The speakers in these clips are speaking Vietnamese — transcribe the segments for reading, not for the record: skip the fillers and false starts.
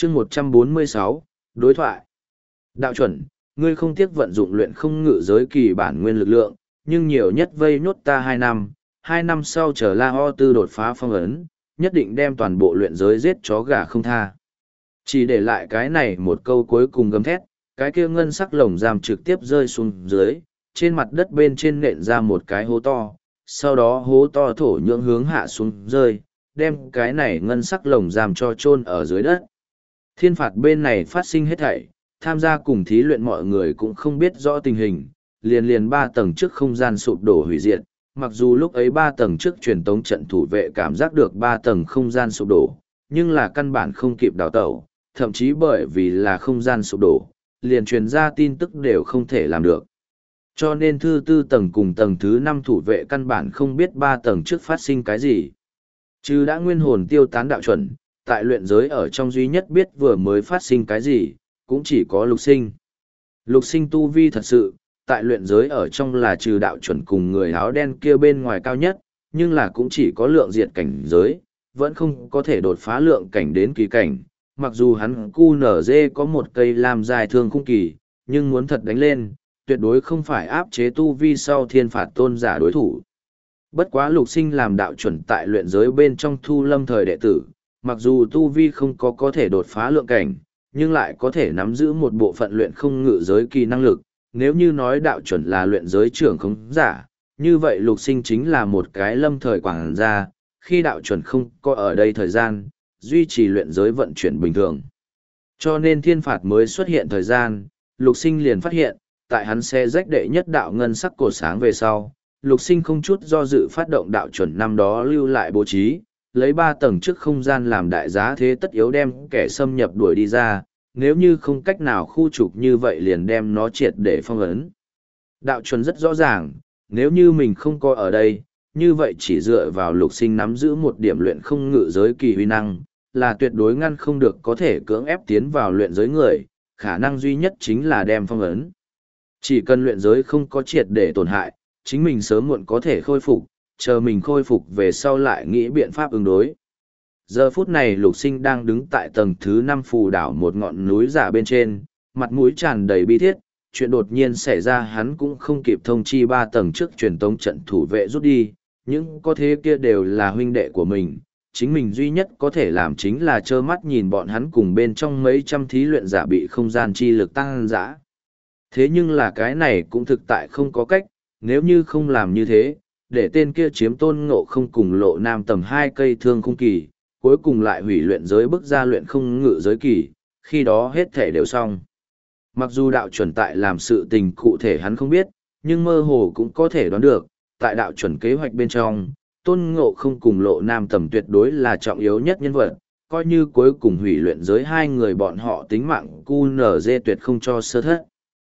chương 146, đối thoại. Đạo chuẩn, ngươi không tiếc vận dụng luyện không ngự giới kỳ bản nguyên lực lượng, nhưng nhiều nhất vây nốt ta 2 năm, 2 năm sau chờ La Ho Tư đột phá phong ấn, nhất định đem toàn bộ luyện giới giết chó gà không tha. Chỉ để lại cái này một câu cuối cùng gầm thét, cái kia ngân sắc lồng giam trực tiếp rơi xuống dưới, trên mặt đất bên trên nện ra một cái hố to, sau đó hố to thổ nhưỡng hướng hạ xuống rơi, đem cái này ngân sắc lồng giam cho chôn ở dưới đất. Thiên phạt bên này phát sinh hết thảy, tham gia cùng thí luyện mọi người cũng không biết rõ tình hình, liền 3 tầng trước không gian sụp đổ hủy diệt, mặc dù lúc ấy 3 tầng trước truyền tống trận thủ vệ cảm giác được 3 tầng không gian sụp đổ, nhưng là căn bản không kịp đào tẩu, thậm chí bởi vì là không gian sụp đổ, liền truyền ra tin tức đều không thể làm được. Cho nên thứ 4 tầng cùng tầng thứ 5 thủ vệ căn bản không biết 3 tầng trước phát sinh cái gì. Chứ đã nguyên hồn tiêu tán đạo chuẩn, tại luyện giới ở trong duy nhất biết vừa mới phát sinh cái gì, cũng chỉ có lục sinh. Lục sinh tu vi thật sự, tại luyện giới ở trong là trừ đạo chuẩn cùng người áo đen kia bên ngoài cao nhất, nhưng là cũng chỉ có lượng diệt cảnh giới, vẫn không có thể đột phá lượng cảnh đến kỳ cảnh. Mặc dù hắn QNZ có một cây làm dài thương khung kỳ, nhưng muốn thật đánh lên, tuyệt đối không phải áp chế tu vi sau thiên phạt tôn giả đối thủ. Bất quá lục sinh làm đạo chuẩn tại luyện giới bên trong thu lâm thời đệ tử, mặc dù tu vi không có thể đột phá lượng cảnh, nhưng lại có thể nắm giữ một bộ phận luyện không ngự giới kỳ năng lực. Nếu như nói đạo chuẩn là luyện giới trưởng không giả, như vậy lục sinh chính là một cái lâm thời quảng gia, khi đạo chuẩn không có ở đây thời gian, duy trì luyện giới vận chuyển bình thường. Cho nên thiên phạt mới xuất hiện thời gian, lục sinh liền phát hiện, tại hắn xe rách đệ nhất đạo ngân sắc cột sáng về sau, lục sinh không chút do dự phát động đạo chuẩn năm đó lưu lại bố trí, lấy 3 tầng trước không gian làm đại giá thế tất yếu đem kẻ xâm nhập đuổi đi ra, nếu như không cách nào khu trục như vậy liền đem nó triệt để phong ấn. Đạo chuẩn rất rõ ràng, nếu như mình không có ở đây, như vậy chỉ dựa vào lục sinh nắm giữ một điểm luyện không ngự giới kỳ huy năng, là tuyệt đối ngăn không được có thể cưỡng ép tiến vào luyện giới người, khả năng duy nhất chính là đem phong ấn. Chỉ cần luyện giới không có triệt để tổn hại, chính mình sớm muộn có thể khôi phục, chờ mình khôi phục về sau lại nghĩ biện pháp ứng đối. Giờ phút này lục sinh đang đứng tại tầng thứ 5 phù đảo một ngọn núi giả bên trên, mặt mũi tràn đầy bi thiết, chuyện đột nhiên xảy ra hắn cũng không kịp thông chi 3 tầng trước truyền tống trận thủ vệ rút đi, những có thế kia đều là huynh đệ của mình, chính mình duy nhất có thể làm chính là trơ mắt nhìn bọn hắn cùng bên trong mấy trăm thí luyện giả bị không gian chi lực tăng dã. Thế nhưng là cái này cũng thực tại không có cách, nếu như không làm như thế, để tên kia chiếm Tôn Ngộ Không cùng Lộ Nam tầm 2 cây thương khung kỳ, cuối cùng lại hủy luyện giới bức ra luyện không ngự giới kỳ, khi đó hết thể đều xong. Mặc dù đạo chuẩn tại làm sự tình cụ thể hắn không biết, nhưng mơ hồ cũng có thể đoán được, tại đạo chuẩn kế hoạch bên trong, Tôn Ngộ Không cùng Lộ Nam tầm tuyệt đối là trọng yếu nhất nhân vật, coi như cuối cùng hủy luyện giới 2 người bọn họ tính mạng QNZ tuyệt không cho sơ thất.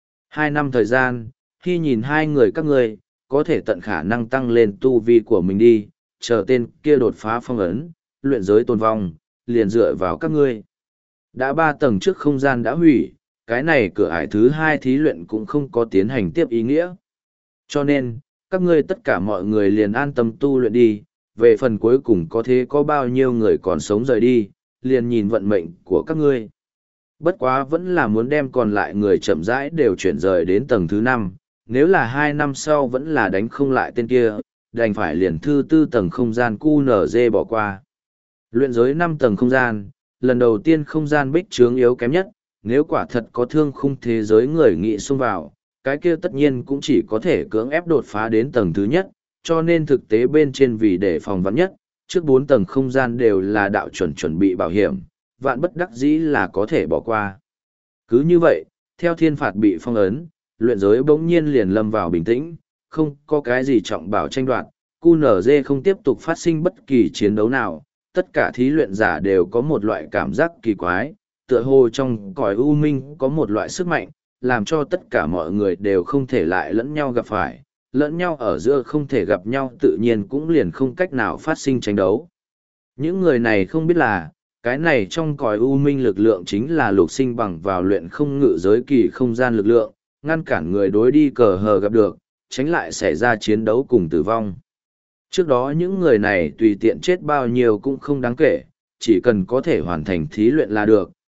2 năm thời gian, khi nhìn 2 người các ngươi, có thể tận khả năng tăng lên tu vi của mình đi, chờ tên kia đột phá phong ấn, luyện giới tồn vong, liền dựa vào các ngươi. Đã 3 tầng trước không gian đã hủy, cái này cửa ải thứ 2 thí luyện cũng không có tiến hành tiếp ý nghĩa. Cho nên, các ngươi tất cả mọi người liền an tâm tu luyện đi, về phần cuối cùng có thế có bao nhiêu người còn sống rời đi, liền nhìn vận mệnh của các ngươi. Bất quá vẫn là muốn đem còn lại người chậm rãi đều chuyển rời đến tầng thứ 5, nếu là 2 năm sau vẫn là đánh không lại tên kia, đành phải liền thứ 4 tầng không gian QNZ bỏ qua. Luyện giới 5 tầng không gian, lần đầu tiên không gian bích trướng yếu kém nhất, nếu quả thật có thương khung thế giới người nghị xông vào, cái kia tất nhiên cũng chỉ có thể cưỡng ép đột phá đến tầng thứ nhất, cho nên thực tế bên trên vì để phòng vắn nhất, trước 4 tầng không gian đều là đạo chuẩn bị bảo hiểm, vạn bất đắc dĩ là có thể bỏ qua. Cứ như vậy, theo thiên phạt bị phong ấn, luyện giới bỗng nhiên liền lâm vào bình tĩnh, không có cái gì trọng bảo tranh đoạt, QNZ không tiếp tục phát sinh bất kỳ chiến đấu nào, tất cả thí luyện giả đều có một loại cảm giác kỳ quái, tựa hồ trong cõi u minh có một loại sức mạnh, làm cho tất cả mọi người đều không thể lại lẫn nhau gặp phải, lẫn nhau ở giữa không thể gặp nhau tự nhiên cũng liền không cách nào phát sinh tranh đấu. Những người này không biết là, cái này trong cõi u minh lực lượng chính là lục sinh bằng vào luyện không ngự giới kỳ không gian lực lượng, ngăn cản người đối đi cờ hờ gặp được, tránh lại xảy ra chiến đấu cùng tử vong. Trước đó những người này tùy tiện chết bao nhiêu cũng không đáng kể, chỉ cần có thể hoàn thành thí luyện là được,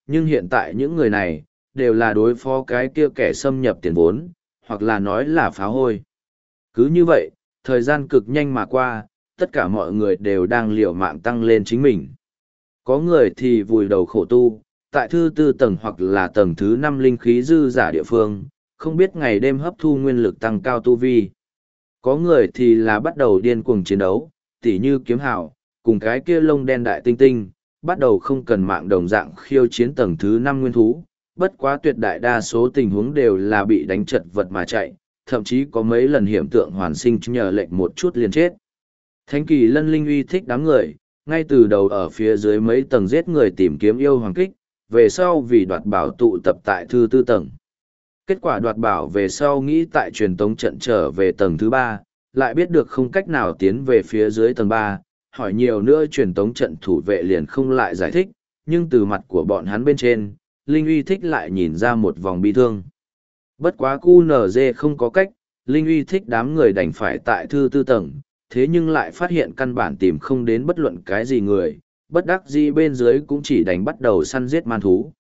nhưng hiện tại những người này, đều là đối phó cái kia kẻ xâm nhập tiền vốn, hoặc là nói là phá hôi. Cứ như vậy, thời gian cực nhanh mà qua, tất cả mọi người đều đang liều mạng tăng lên chính mình. Có người thì vùi đầu khổ tu, tại thứ tư tầng hoặc là tầng thứ 5 linh khí dư giả địa phương, không biết ngày đêm hấp thu nguyên lực tăng cao tu vi. Có người thì là bắt đầu điên cuồng chiến đấu, tỉ như kiếm hào, cùng cái kia lông đen đại tinh tinh, bắt đầu không cần mạng đồng dạng khiêu chiến tầng thứ 5 nguyên thú, bất quá tuyệt đại đa số tình huống đều là bị đánh chật vật mà chạy, thậm chí có mấy lần hiểm tượng hoàn sinh nhờ lệnh một chút liền chết. Thánh kỳ lân linh uy thích đám người, ngay từ đầu ở phía dưới mấy tầng giết người tìm kiếm yêu hoàng kích, về sau vì đoạt bảo tụ tập tại thứ tư tầng. Kết quả đoạt bảo về sau nghĩ tại truyền tống trận trở về tầng thứ 3, lại biết được không cách nào tiến về phía dưới tầng 3, hỏi nhiều nữa truyền tống trận thủ vệ liền không lại giải thích, nhưng từ mặt của bọn hắn bên trên, Linh uy thích lại nhìn ra một vòng bi thương. Bất quá QNZ không có cách, Linh uy thích đám người đành phải tại thứ tư tầng, thế nhưng lại phát hiện căn bản tìm không đến bất luận cái gì người, bất đắc dĩ bên dưới cũng chỉ đánh bắt đầu săn giết man thú.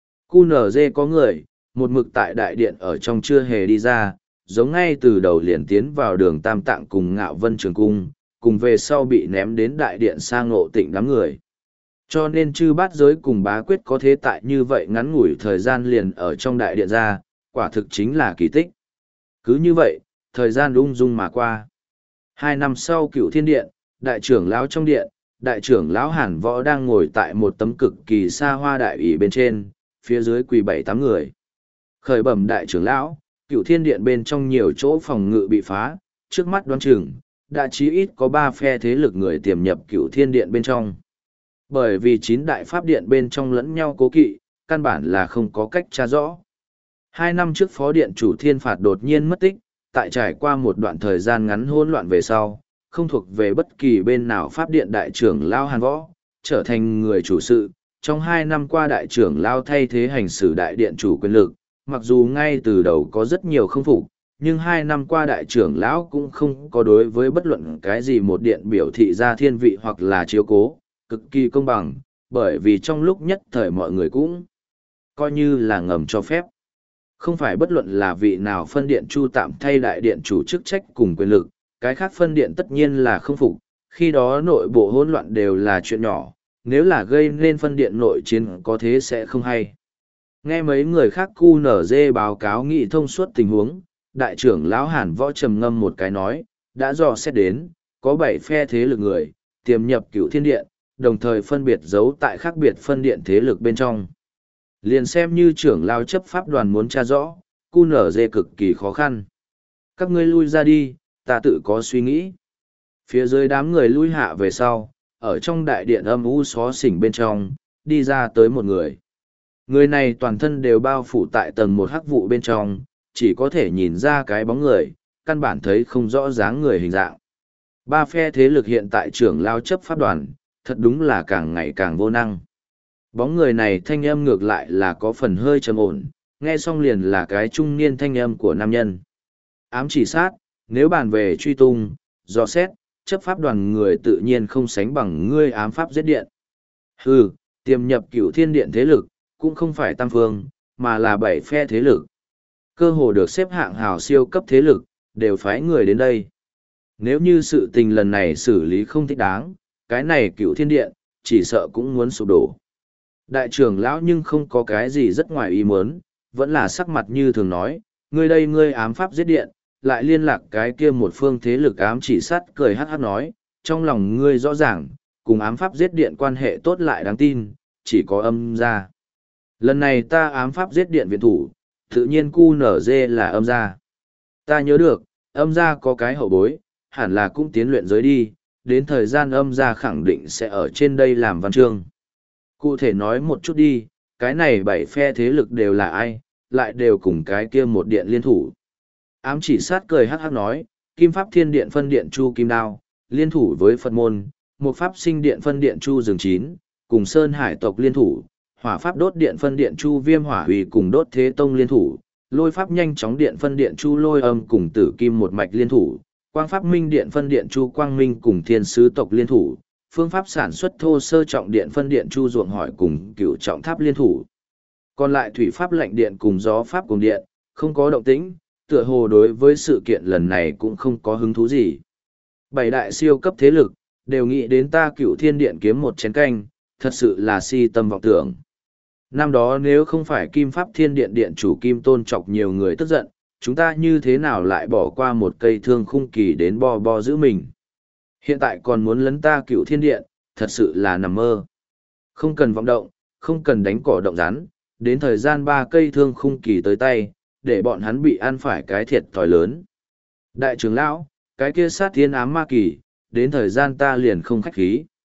QNZ có người, một mực tại đại điện ở trong chưa hề đi ra, giống ngay từ đầu liền tiến vào đường Tam Tạng cùng Ngạo Vân Trường Cung, cùng về sau bị ném đến đại điện sang Ngộ Tịnh đám người. Cho nên chư bát giới cùng bá quyết có thế tại như vậy ngắn ngủi thời gian liền ở trong đại điện ra, quả thực chính là kỳ tích. Cứ như vậy, thời gian ung dung mà qua. 2 năm sau Cựu Thiên Điện, đại trưởng lão trong điện, đại trưởng lão Hàn Võ đang ngồi tại một tấm cực kỳ xa hoa đại ủy bên trên, phía dưới quỳ 7-8 người. Khởi bẩm đại trưởng lão, Cựu Thiên Điện bên trong nhiều chỗ phòng ngự bị phá, trước mắt đoán chừng, đã chí ít có 3 phe thế lực người tiềm nhập Cựu Thiên Điện bên trong. Bởi vì 9 đại pháp điện bên trong lẫn nhau cố kỵ, căn bản là không có cách tra rõ. 2 năm trước phó điện chủ Thiên Phạt đột nhiên mất tích, tại trải qua một đoạn thời gian ngắn hỗn loạn về sau, không thuộc về bất kỳ bên nào pháp điện đại trưởng Lao Hàn Võ, trở thành người chủ sự. Trong 2 năm qua đại trưởng Lao thay thế hành xử đại điện chủ quyền lực, mặc dù ngay từ đầu có rất nhiều không phục, nhưng 2 năm qua đại trưởng lão cũng không có đối với bất luận cái gì một điện biểu thị ra thiên vị hoặc là chiếu cố, cực kỳ công bằng, bởi vì trong lúc nhất thời mọi người cũng coi như là ngầm cho phép. Không phải bất luận là vị nào phân điện chu tạm thay đại điện chủ chức trách cùng quyền lực, cái khác phân điện tất nhiên là không phục, khi đó nội bộ hỗn loạn đều là chuyện nhỏ, nếu là gây nên phân điện nội chiến có thế sẽ không hay. Nghe mấy người khác QNZ báo cáo nghị thông suốt tình huống, đại trưởng lão Hàn Võ trầm ngâm một cái nói, đã dò xét đến, có 7 phe thế lực người, tiềm nhập Cựu Thiên Điện, đồng thời phân biệt giấu tại khác biệt phân điện thế lực bên trong. Liền xem như trưởng lao chấp pháp đoàn muốn tra rõ, QNZ cực kỳ khó khăn. Các ngươi lui ra đi, ta tự có suy nghĩ. Phía dưới đám người lui hạ về sau, ở trong đại điện âm u xó xỉnh bên trong, đi ra tới một người. Người này toàn thân đều bao phủ tại tầng một hắc vụ bên trong, chỉ có thể nhìn ra cái bóng người, căn bản thấy không rõ dáng người hình dạng. 3 phe thế lực hiện tại trưởng lao chấp pháp đoàn, thật đúng là càng ngày càng vô năng. Bóng người này thanh âm ngược lại là có phần hơi trầm ổn, nghe xong liền là cái trung niên thanh âm của nam nhân. Ám chỉ sát, nếu bàn về truy tung, dò xét, chấp pháp đoàn người tự nhiên không sánh bằng ngươi ám pháp giết điện. Hừ, tiềm nhập Cựu Thiên Điện thế lực, cũng không phải tam phương, mà là 7 phe thế lực. Cơ hồ được xếp hạng hào siêu cấp thế lực, đều phái người đến đây. Nếu như sự tình lần này xử lý không thích đáng, cái này Cựu Thiên Điện, chỉ sợ cũng muốn sụp đổ. Đại trưởng lão nhưng không có cái gì rất ngoài ý muốn, vẫn là sắc mặt như thường nói, ngươi đây ngươi ám pháp giết điện, lại liên lạc cái kia một phương thế lực ám chỉ sát cười hát hát nói, trong lòng ngươi rõ ràng, cùng ám pháp giết điện quan hệ tốt lại đáng tin, chỉ có âm gia. Lần này ta ám pháp giết điện viện thủ, tự nhiên QNZ là âm gia. Ta nhớ được, âm gia có cái hậu bối, hẳn là cũng tiến luyện giới đi, đến thời gian âm gia khẳng định sẽ ở trên đây làm văn chương. Cụ thể nói một chút đi, cái này 7 phe thế lực đều là ai, lại đều cùng cái kia một điện liên thủ. Ám chỉ sát cười hắc hắc nói, Kim Pháp Thiên Điện phân điện Chu Kim Đao, liên thủ với Phật Môn, một Pháp Sinh Điện phân điện Chu Dường Chín, cùng Sơn Hải tộc liên thủ, Hỏa Pháp Đốt Điện phân điện Chu Viêm Hỏa Hủy cùng Đốt Thế Tông liên thủ, Lôi Pháp Nhanh Chóng Điện phân điện Chu Lôi Âm cùng Tử Kim một mạch liên thủ, Quang Pháp Minh Điện phân điện Chu Quang Minh cùng Thiên Sứ tộc liên thủ, phương pháp sản xuất thô sơ trọng điện phân điện Chu Ruộng Hỏi cùng Cửu Trọng Tháp liên thủ, Còn lại thủy pháp lệnh điện cùng gió pháp cùng điện, không có động tĩnh, tựa hồ đối với sự kiện lần này cũng không có hứng thú gì. Bảy đại siêu cấp thế lực, đều nghĩ đến ta Cựu Thiên Điện kiếm một chén canh, thật sự là si tâm vọng tưởng. Năm đó nếu không phải Kim Pháp Thiên Điện Điện chủ Kim Tôn chọc nhiều người tức giận, chúng ta như thế nào lại bỏ qua một cây thương khung kỳ đến bo bo giữ mình. Hiện tại còn muốn lấn ta Cựu Thiên Điện, thật sự là nằm mơ. Không cần vọng động, không cần đánh cỏ động rắn, đến thời gian 3 cây thương khung kỳ tới tay, để bọn hắn bị ăn phải cái thiệt thòi lớn. Đại trưởng lão, cái kia sát thiên ám ma kỳ, đến thời gian ta liền không khách khí.